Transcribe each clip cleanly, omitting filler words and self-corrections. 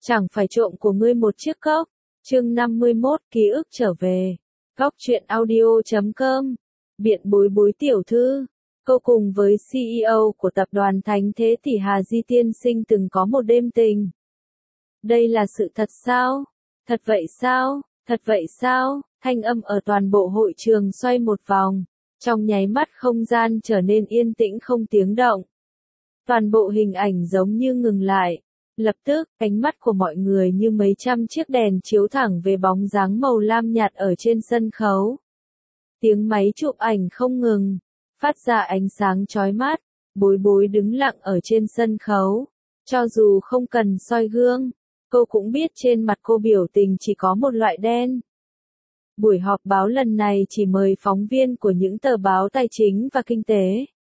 Chẳng phải trộm của ngươi một chiếc cốc. Chương 51 ký ức trở về. Góc truyện audio.com. Biện Bối Bối tiểu thư. Cô cùng với CEO của tập đoàn Thánh Thế Tỷ Hà Di tiên sinh từng có một đêm tình. Đây là sự thật sao? Thật vậy sao? Thật vậy sao? Thanh âm ở toàn bộ hội trường xoay một vòng. Trong nháy mắt không gian trở nên yên tĩnh không tiếng động. Toàn bộ hình ảnh giống như ngừng lại. Lập tức, ánh mắt của mọi người như mấy trăm chiếc đèn chiếu thẳng về bóng dáng màu lam nhạt ở trên sân khấu. Tiếng máy chụp ảnh không ngừng, phát ra ánh sáng chói mắt. Bối Bối đứng lặng ở trên sân khấu. Cho dù không cần soi gương, cô cũng biết trên mặt cô biểu tình chỉ có một loại đen. Buổi họp báo lần này chỉ mời phóng viên của những tờ báo tài chính và kinh tế.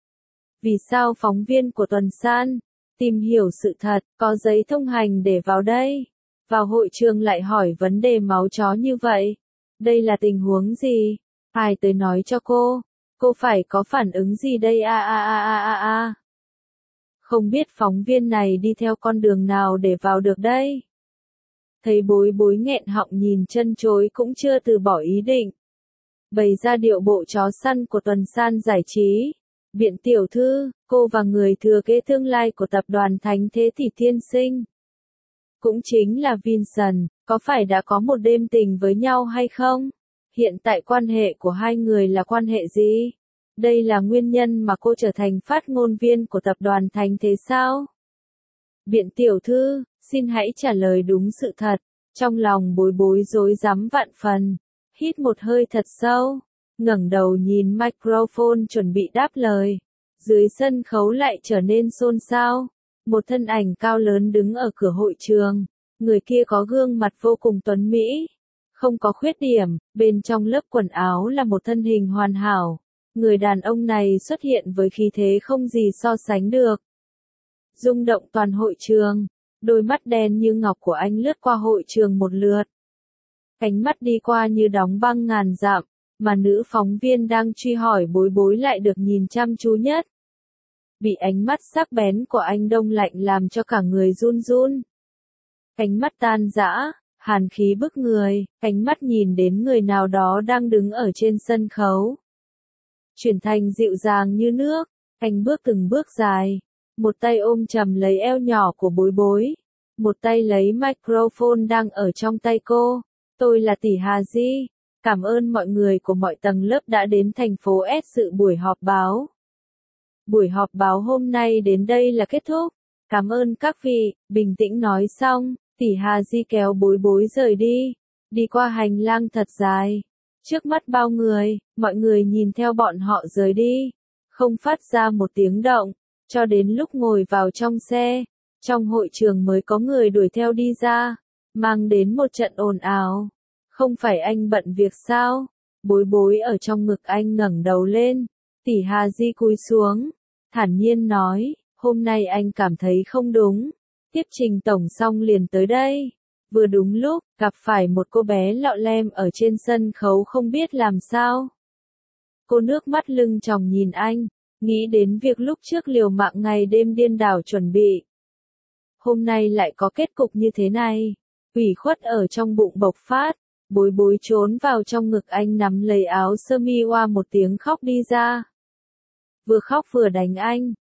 Vì sao phóng viên của Tuần San tìm hiểu sự thật, có giấy thông hành để vào đây? Vào hội trường lại hỏi vấn đề máu chó như vậy. Đây là tình huống gì? Ai tới nói cho cô phải có phản ứng gì đây a. Không biết phóng viên này đi theo con đường nào để vào được đây? Thấy Bối Bối nghẹn họng nhìn chân chối cũng chưa từ bỏ ý định. Bày ra điệu bộ chó săn của Tuần San giải trí. Biện tiểu thư, cô và người thừa kế tương lai của tập đoàn Thánh Thế Tỷ tiên sinh, cũng chính là Vincent, có phải đã có một đêm tình với nhau hay không? Hiện tại quan hệ của hai người là quan hệ gì? Đây là nguyên nhân mà cô trở thành phát ngôn viên của tập đoàn Thánh Thế sao? Biện tiểu thư, xin hãy trả lời đúng sự thật. Trong lòng Bối Bối rối rắm vạn phần. Hít một hơi thật sâu. Ngẩng đầu nhìn microphone chuẩn bị đáp lời. Dưới sân khấu lại trở nên xôn xao. Một thân ảnh cao lớn đứng ở cửa hội trường. Người kia có gương mặt vô cùng tuấn mỹ. Không có khuyết điểm, bên trong lớp quần áo là một thân hình hoàn hảo. Người đàn ông này xuất hiện với khí thế không gì so sánh được. Rung động toàn hội trường. Đôi mắt đen như ngọc của anh lướt qua hội trường một lượt. Ánh mắt đi qua như đóng băng ngàn dặm. Mà nữ phóng viên đang truy hỏi Bối Bối lại được nhìn chăm chú nhất. Bị ánh mắt sắc bén của anh đông lạnh làm cho cả người run run. Ánh mắt tan rã, hàn khí bức người, ánh mắt nhìn đến người nào đó đang đứng ở trên sân khấu. Chuyển thành dịu dàng như nước, anh bước từng bước dài. Một tay ôm chầm lấy eo nhỏ của Bối Bối. Một tay lấy microphone đang ở trong tay cô. Tôi là Tỷ Hà Di. Cảm ơn mọi người của mọi tầng lớp đã đến thành phố S dự buổi họp báo. Buổi họp báo hôm nay đến đây là kết thúc. Cảm ơn các vị, bình tĩnh nói xong, Tỷ Hà Di kéo Bối Bối rời đi. Đi qua hành lang thật dài. Trước mắt bao người, mọi người nhìn theo bọn họ rời đi. Không phát ra một tiếng động, cho đến lúc ngồi vào trong xe. Trong hội trường mới có người đuổi theo đi ra, mang đến một trận ồn ào. Không phải anh bận việc sao? Bối Bối ở trong ngực anh ngẩng đầu lên. Tỷ Hà Di cúi xuống. Thản nhiên nói, hôm nay anh cảm thấy không đúng. Tiếp trình tổng xong liền tới đây. Vừa đúng lúc, gặp phải một cô bé lọ lem ở trên sân khấu không biết làm sao. Cô nước mắt lưng tròng nhìn anh, nghĩ đến việc lúc trước liều mạng ngày đêm điên đảo chuẩn bị. Hôm nay lại có kết cục như thế này. Ủy khuất ở trong bụng bộc phát. Bối Bối trốn vào trong ngực anh nắm lấy áo sơ mi oa một tiếng khóc đi ra. Vừa khóc vừa đánh anh.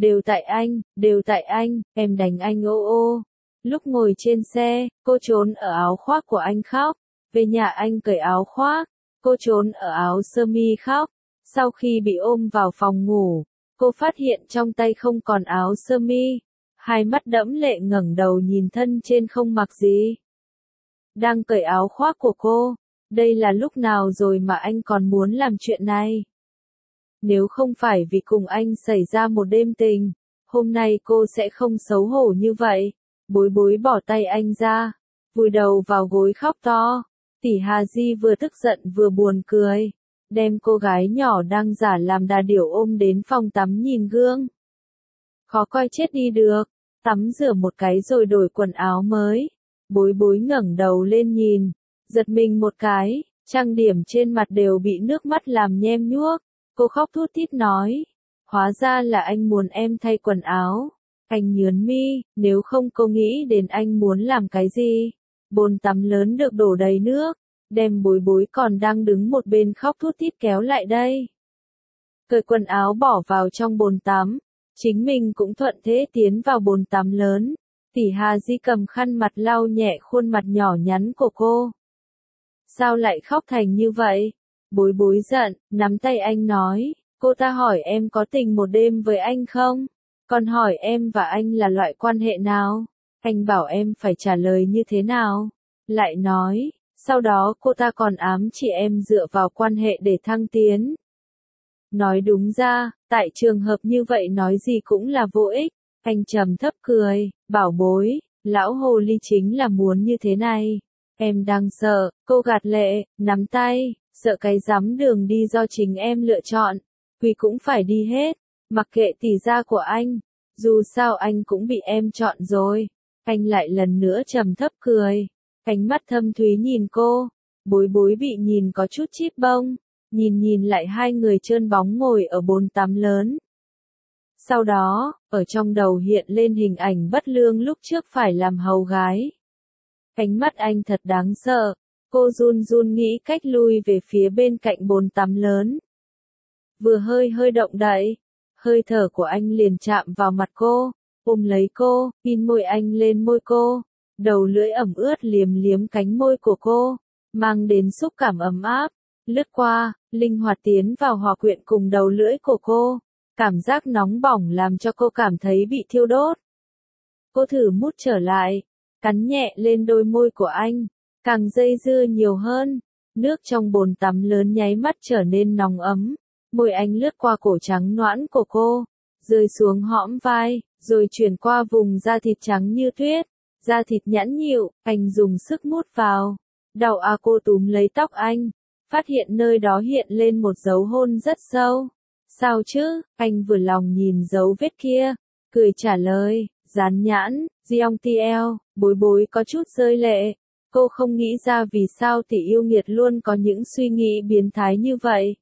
Đều tại anh, em đánh anh ô. Lúc ngồi trên xe, cô trốn ở áo khoác của anh khóc. Về nhà anh cởi áo khoác, cô trốn ở áo sơ mi khóc. Sau khi bị ôm vào phòng ngủ, cô phát hiện trong tay không còn áo sơ mi. Hai mắt đẫm lệ ngẩng đầu nhìn thân trên không mặc gì. Đang cởi áo khoác của cô. Đây là lúc nào rồi mà anh còn muốn làm chuyện này? Nếu không phải vì cùng anh xảy ra một đêm tình, hôm nay cô sẽ không xấu hổ như vậy. Bối Bối bỏ tay anh ra, vùi đầu vào gối khóc to. Tỷ Hà Di vừa tức giận vừa buồn cười, đem cô gái nhỏ đang giả làm đà điểu ôm đến phòng tắm nhìn gương. Khó coi chết đi được, tắm rửa một cái rồi đổi quần áo mới. Bối Bối ngẩng đầu lên nhìn, giật mình một cái, trang điểm trên mặt đều bị nước mắt làm nhem nhuốc. Cô khóc thút thít nói, hóa ra là anh muốn em thay quần áo. Anh nhướng mi, nếu không cô nghĩ đến anh muốn làm cái gì? Bồn tắm lớn được đổ đầy nước, đem bối bối còn đang đứng một bên khóc thút thít kéo lại đây. Cởi quần áo bỏ vào trong bồn tắm, chính mình cũng thuận thế tiến vào bồn tắm lớn. Tỷ Hà Di cầm khăn mặt lau nhẹ khuôn mặt nhỏ nhắn của cô. Sao lại khóc thành như vậy? Bối bối giận, nắm tay anh nói, cô ta hỏi em có tình một đêm với anh không? Còn hỏi em và anh là loại quan hệ nào? Anh bảo em phải trả lời như thế nào? Lại nói, sau đó cô ta còn ám chỉ em dựa vào quan hệ để thăng tiến. Nói đúng ra, tại trường hợp như vậy nói gì cũng là vô ích. Anh trầm thấp cười, bảo bối, lão hồ ly chính là muốn như thế này. Em đang sợ, cô gạt lệ, nắm tay, sợ cái rắm đường đi do chính em lựa chọn. Vì cũng phải đi hết, mặc kệ tỷ gia của anh. Dù sao anh cũng bị em chọn rồi. Anh lại lần nữa trầm thấp cười. Ánh mắt thâm thúy nhìn cô. Bối bối bị nhìn có chút chíp bông. Nhìn lại hai người trơn bóng ngồi ở bồn tắm lớn. Sau đó, ở trong đầu hiện lên hình ảnh bất lương lúc trước phải làm hầu gái. Ánh mắt anh thật đáng sợ. Cô run run nghĩ cách lui về phía bên cạnh bồn tắm lớn. Vừa hơi động đậy, hơi thở của anh liền chạm vào mặt cô, ôm lấy cô, in môi anh lên môi cô, đầu lưỡi ẩm ướt liếm cánh môi của cô, mang đến xúc cảm ấm áp, lướt qua, linh hoạt tiến vào hòa quyện cùng đầu lưỡi của cô, cảm giác nóng bỏng làm cho cô cảm thấy bị thiêu đốt. Cô thử mút trở lại, cắn nhẹ lên đôi môi của anh, càng dây dưa nhiều hơn, nước trong bồn tắm lớn nháy mắt trở nên nóng ấm. Môi anh lướt qua cổ trắng nõn của cô, rơi xuống hõm vai, rồi chuyển qua vùng da thịt trắng như tuyết, da thịt nhẵn nhịu, anh dùng sức mút vào. Đau à, cô túm lấy tóc anh, phát hiện nơi đó hiện lên một dấu hôn rất sâu. Sao chứ, anh vừa lòng nhìn dấu vết kia, cười trả lời, dán nhãn, Giong TL, bối bối có chút rơi lệ. Cô không nghĩ ra vì sao tỷ yêu nghiệt luôn có những suy nghĩ biến thái như vậy.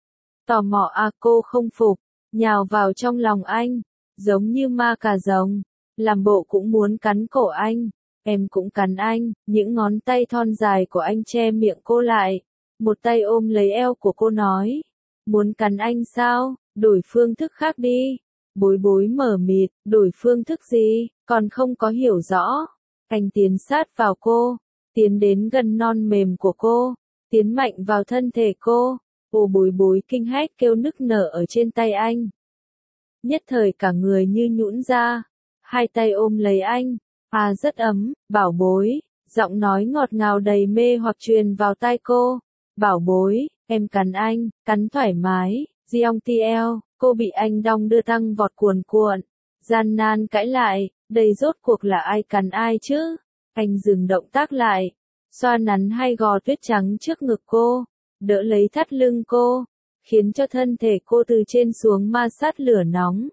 Tò mò à, cô không phục, nhào vào trong lòng anh, giống như ma cà rồng, làm bộ cũng muốn cắn cổ anh, em cũng cắn anh, những ngón tay thon dài của anh che miệng cô lại, một tay ôm lấy eo của cô nói, muốn cắn anh sao, đổi phương thức khác đi. Bối bối mở mịt, đổi phương thức gì, còn không có hiểu rõ. Anh tiến sát vào cô, tiến đến gần non mềm của cô, tiến mạnh vào thân thể cô. Ô bối bối kinh hét kêu nức nở ở trên tay anh. Nhất thời cả người như nhũn ra, hai tay ôm lấy anh, à rất ấm, bảo bối, giọng nói ngọt ngào đầy mê hoặc truyền vào tai cô. Bảo bối, em cắn anh, cắn thoải mái, Giong TL, cô bị anh đong đưa tăng vọt cuồn cuộn, gian nan cãi lại, đây rốt cuộc là ai cắn ai chứ? Anh dừng động tác lại, xoa nắn hai gò tuyết trắng trước ngực cô. Đỡ lấy thắt lưng cô, khiến cho thân thể cô từ trên xuống ma sát lửa nóng.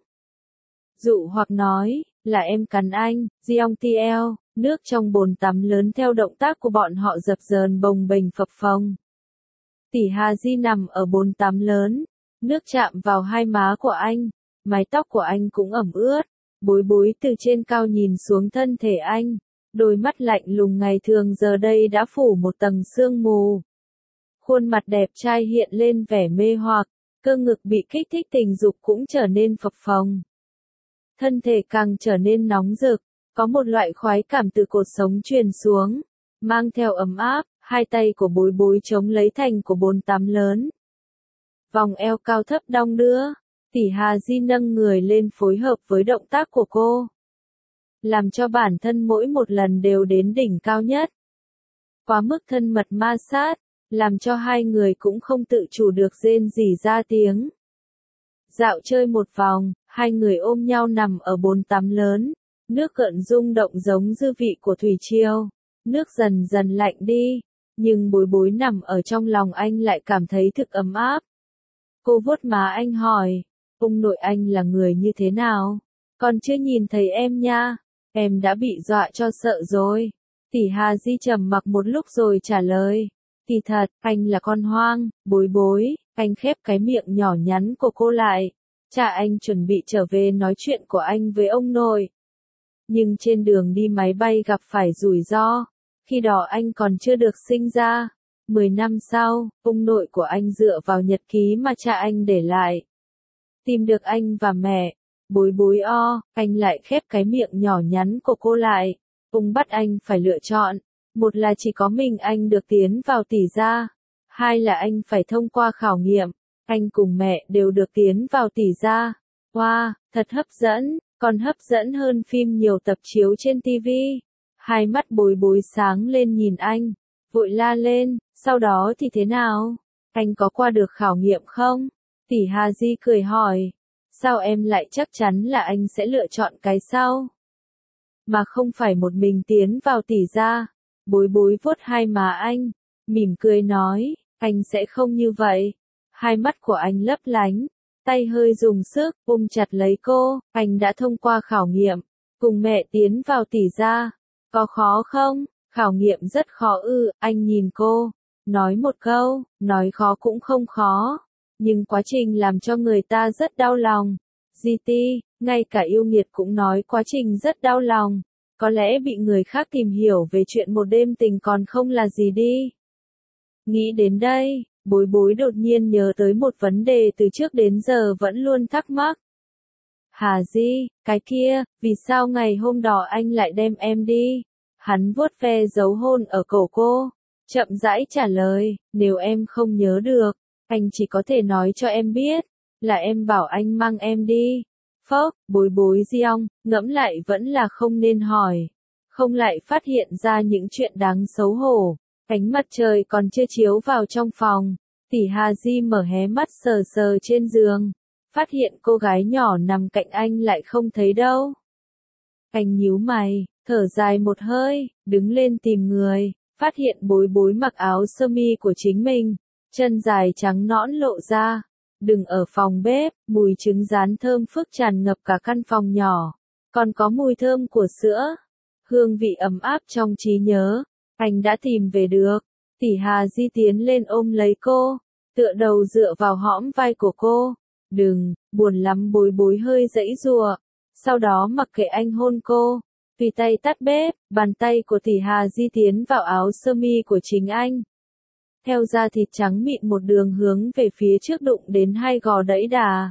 Dụ hoặc nói, là em cắn anh, Giong TL, nước trong bồn tắm lớn theo động tác của bọn họ dập dờn bồng bềnh phập phồng. Tỷ Hà Di nằm ở bồn tắm lớn, nước chạm vào hai má của anh, mái tóc của anh cũng ẩm ướt, bối bối từ trên cao nhìn xuống thân thể anh, đôi mắt lạnh lùng ngày thường giờ đây đã phủ một tầng sương mù. Khuôn mặt đẹp trai hiện lên vẻ mê hoặc, cơ ngực bị kích thích tình dục cũng trở nên phập phồng. Thân thể càng trở nên nóng rực, có một loại khoái cảm từ cột sống truyền xuống, mang theo ấm áp, hai tay của bối bối chống lấy thành của bồn tắm lớn. Vòng eo cao thấp đong đưa, tỷ Hà Di nâng người lên phối hợp với động tác của cô. Làm cho bản thân mỗi một lần đều đến đỉnh cao nhất. Quá mức thân mật ma sát, làm cho hai người cũng không tự chủ được rên rỉ ra tiếng. Dạo chơi một vòng, hai người ôm nhau nằm ở bồn tắm lớn, nước gợn rung động giống dư vị của thủy triều, nước dần dần lạnh đi, nhưng bối bối nằm ở trong lòng anh lại cảm thấy thực ấm áp. Cô vuốt má anh hỏi, ông nội anh là người như thế nào? Còn chưa nhìn thấy em nha, em đã bị dọa cho sợ rồi. Tỷ Hà Di trầm mặc một lúc rồi trả lời. Thì thật, anh là con hoang, bối bối, anh khép cái miệng nhỏ nhắn của cô lại, Cha anh chuẩn bị trở về nói chuyện của anh với ông nội. Nhưng trên đường đi máy bay gặp phải rủi ro. Khi đó anh còn chưa được sinh ra. 10 năm sau, ông nội của anh dựa vào nhật ký mà cha anh để lại. Tìm được anh và mẹ. Bối bối o, anh lại khép cái miệng nhỏ nhắn của cô lại. Ông bắt anh phải lựa chọn. Một là chỉ có mình anh được tiến vào tỷ gia. Hai là anh phải thông qua khảo nghiệm. Anh cùng mẹ đều được tiến vào tỷ gia. Wow, thật hấp dẫn, còn hấp dẫn hơn phim nhiều tập chiếu trên TV. Hai mắt bối bối sáng lên nhìn anh, vội la lên, sau đó thì thế nào? Anh có qua được khảo nghiệm không? Tỷ Hà Di cười hỏi, sao em lại chắc chắn là anh sẽ lựa chọn cái sau? Mà không phải một mình tiến vào tỷ gia. Bối bối vuốt hai má anh, mỉm cười nói, anh sẽ không như vậy. Hai mắt của anh lấp lánh, tay hơi dùng sức, ôm chặt lấy cô, anh đã thông qua khảo nghiệm, cùng mẹ tiến vào tỷ gia. Có khó không? Khảo nghiệm rất khó ư, anh nhìn cô, nói một câu, nói khó cũng không khó, nhưng quá trình làm cho người ta rất đau lòng. GT, ngay cả yêu nghiệt cũng nói quá trình rất đau lòng. Có lẽ bị người khác tìm hiểu về chuyện một đêm tình còn không là gì đi. Nghĩ đến đây, bối bối đột nhiên nhớ tới một vấn đề từ trước đến giờ vẫn luôn thắc mắc. Hà Di, cái kia, vì sao ngày hôm đó anh lại đem em đi? Hắn vuốt ve dấu hôn ở cổ cô, chậm rãi trả lời, nếu em không nhớ được, anh chỉ có thể nói cho em biết, là em bảo anh mang em đi. Phốc, bối bối giong, ngẫm lại vẫn là không nên hỏi. Không lại phát hiện ra những chuyện đáng xấu hổ. Ánh mặt trời còn chưa chiếu vào trong phòng. Tỷ Hà Di mở hé mắt sờ sờ trên giường. Phát hiện cô gái nhỏ nằm cạnh anh lại không thấy đâu. Anh nhíu mày, thở dài một hơi, đứng lên tìm người. Phát hiện bối bối mặc áo sơ mi của chính mình. Chân dài trắng nõn lộ ra. Đừng ở phòng bếp, mùi trứng rán thơm phức tràn ngập cả căn phòng nhỏ. Còn có mùi thơm của sữa. Hương vị ấm áp trong trí nhớ. Anh đã tìm về được. Tỷ Hà Di tiến lên ôm lấy cô. Tựa đầu dựa vào hõm vai của cô. Đừng, buồn lắm bối bối hơi giãy giụa. Sau đó mặc kệ anh hôn cô. Tùy tay tắt bếp, bàn tay của tỷ Hà Di tiến vào áo sơ mi của chính anh. Theo da thịt trắng mịn một đường hướng về phía trước đụng đến hai gò đẫy đà.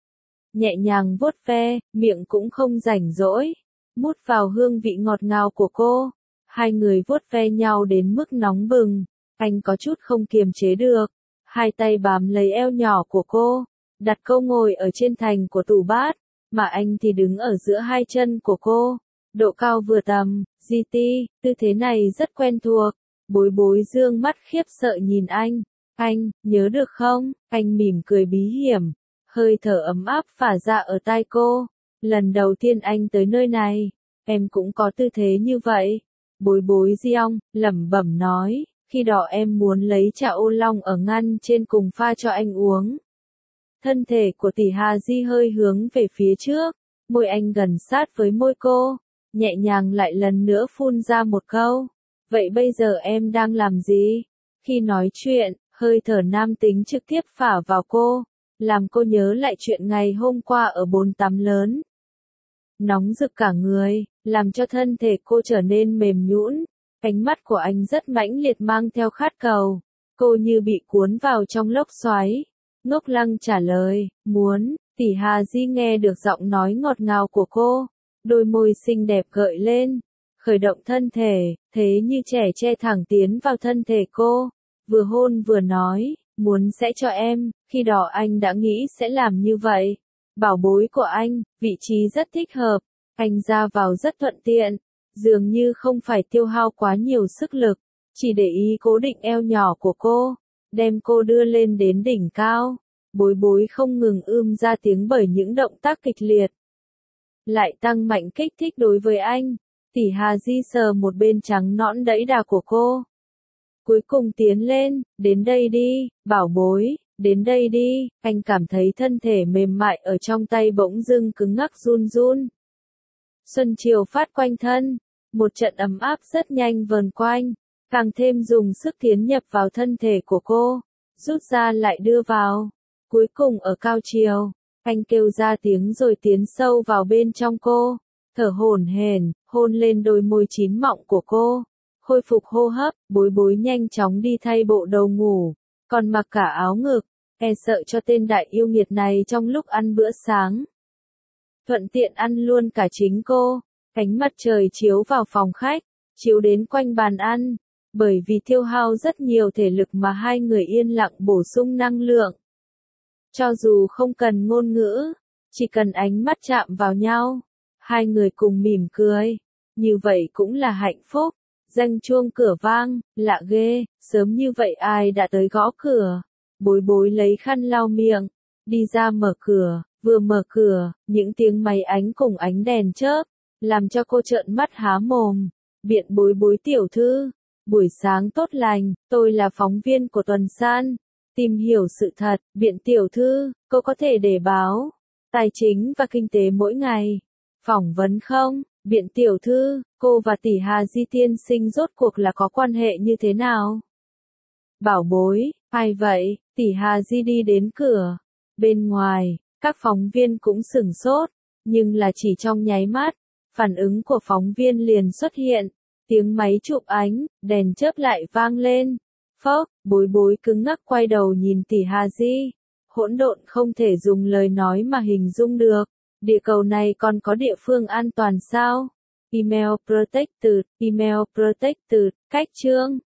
Nhẹ nhàng vuốt ve, miệng cũng không rảnh rỗi. Mút vào hương vị ngọt ngào của cô. Hai người vuốt ve nhau đến mức nóng bừng. Anh có chút không kiềm chế được. Hai tay bám lấy eo nhỏ của cô. Đặt cô ngồi ở trên thành của tủ bát. Mà anh thì đứng ở giữa hai chân của cô. Độ cao vừa tầm, GT, tư thế này rất quen thuộc. Bối bối dương mắt khiếp sợ nhìn anh. Anh, nhớ được không? Anh mỉm cười bí hiểm. Hơi thở ấm áp phả ra ở tai cô. Lần đầu tiên anh tới nơi này, em cũng có tư thế như vậy. Bối bối giong, lẩm bẩm nói, khi đó em muốn lấy trà ô long ở ngăn trên cùng pha cho anh uống. Thân thể của tỷ Hà Di hơi hướng về phía trước, môi anh gần sát với môi cô, nhẹ nhàng lại lần nữa phun ra một câu. Vậy bây giờ em đang làm gì? Khi nói chuyện, hơi thở nam tính trực tiếp phả vào cô, làm cô nhớ lại chuyện ngày hôm qua ở bồn tắm lớn. Nóng rực cả người, làm cho thân thể cô trở nên mềm nhũn. Ánh mắt của anh rất mãnh liệt mang theo khát cầu. Cô như bị cuốn vào trong lốc xoáy. Ngốc lăng trả lời, muốn. Tỷ Hà Di nghe được giọng nói ngọt ngào của cô. Đôi môi xinh đẹp gợi lên. Khởi động thân thể, thế như trẻ che thẳng tiến vào thân thể cô. Vừa hôn vừa nói, muốn sẽ cho em. Khi đó anh đã nghĩ sẽ làm như vậy. Bảo bối của anh, vị trí rất thích hợp. Anh ra vào rất thuận tiện. Dường như không phải tiêu hao quá nhiều sức lực. Chỉ để ý cố định eo nhỏ của cô. Đem cô đưa lên đến đỉnh cao. Bối bối không ngừng ra tiếng bởi những động tác kịch liệt. Lại tăng mạnh kích thích đối với anh. Tỷ Hà Di sờ một bên trắng nõn đẫy đà của cô. Cuối cùng tiến lên, đến đây đi, bảo bối, đến đây đi. Anh cảm thấy thân thể mềm mại ở trong tay bỗng dưng cứng ngắc run run. Xuân chiều phát quanh thân, một trận ấm áp rất nhanh vờn quanh, càng thêm dùng sức tiến nhập vào thân thể của cô, rút ra lại đưa vào. Cuối cùng ở cao chiều, Anh kêu ra tiếng rồi tiến sâu vào bên trong cô, thở hổn hển, hôn lên đôi môi chín mọng của cô. Khôi phục hô hấp, Bối Bối nhanh chóng đi thay bộ đồ ngủ, còn mặc cả áo ngực, e sợ cho tên đại yêu nghiệt này trong lúc ăn bữa sáng. Thuận tiện ăn luôn cả chính cô. Ánh mặt trời chiếu vào phòng khách, chiếu đến quanh bàn ăn, bởi vì tiêu hao rất nhiều thể lực mà hai người yên lặng bổ sung năng lượng. Cho dù không cần ngôn ngữ, chỉ cần ánh mắt chạm vào nhau, hai người cùng mỉm cười, như vậy cũng là hạnh phúc. Răng chuông cửa vang, lạ ghê, sớm như vậy ai đã tới gõ cửa. Bối Bối lấy khăn lau miệng, đi ra mở cửa, vừa mở cửa, những tiếng máy ánh cùng ánh đèn chớp, làm cho cô trợn mắt há mồm. Biện Bối Bối tiểu thư, buổi sáng tốt lành, tôi là phóng viên của Tuần San. Tìm hiểu sự thật, Biện tiểu thư, cô có thể để báo tài chính và kinh tế mỗi ngày. Phỏng vấn không? Biện tiểu thư, cô và tỷ Hà Di tiên sinh rốt cuộc là có quan hệ như thế nào? Bảo Bối, ai vậy? Tỷ Hà Di đi đến cửa. Bên ngoài, các phóng viên cũng sửng sốt, nhưng là chỉ trong nháy mắt, phản ứng của phóng viên liền xuất hiện. Tiếng máy chụp ánh, đèn chớp lại vang lên. Phốc, Bối Bối cứng ngắc quay đầu nhìn tỷ Hà Di. Hỗn độn không thể dùng lời nói mà hình dung được. Địa cầu này còn có địa phương an toàn sao? Email protected, cách chương.